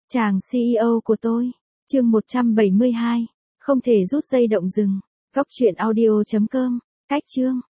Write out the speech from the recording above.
Chàng CEO của tôi. Chương 172. Không thể rút dây động rừng. Góc truyện audio.com. Cách chương.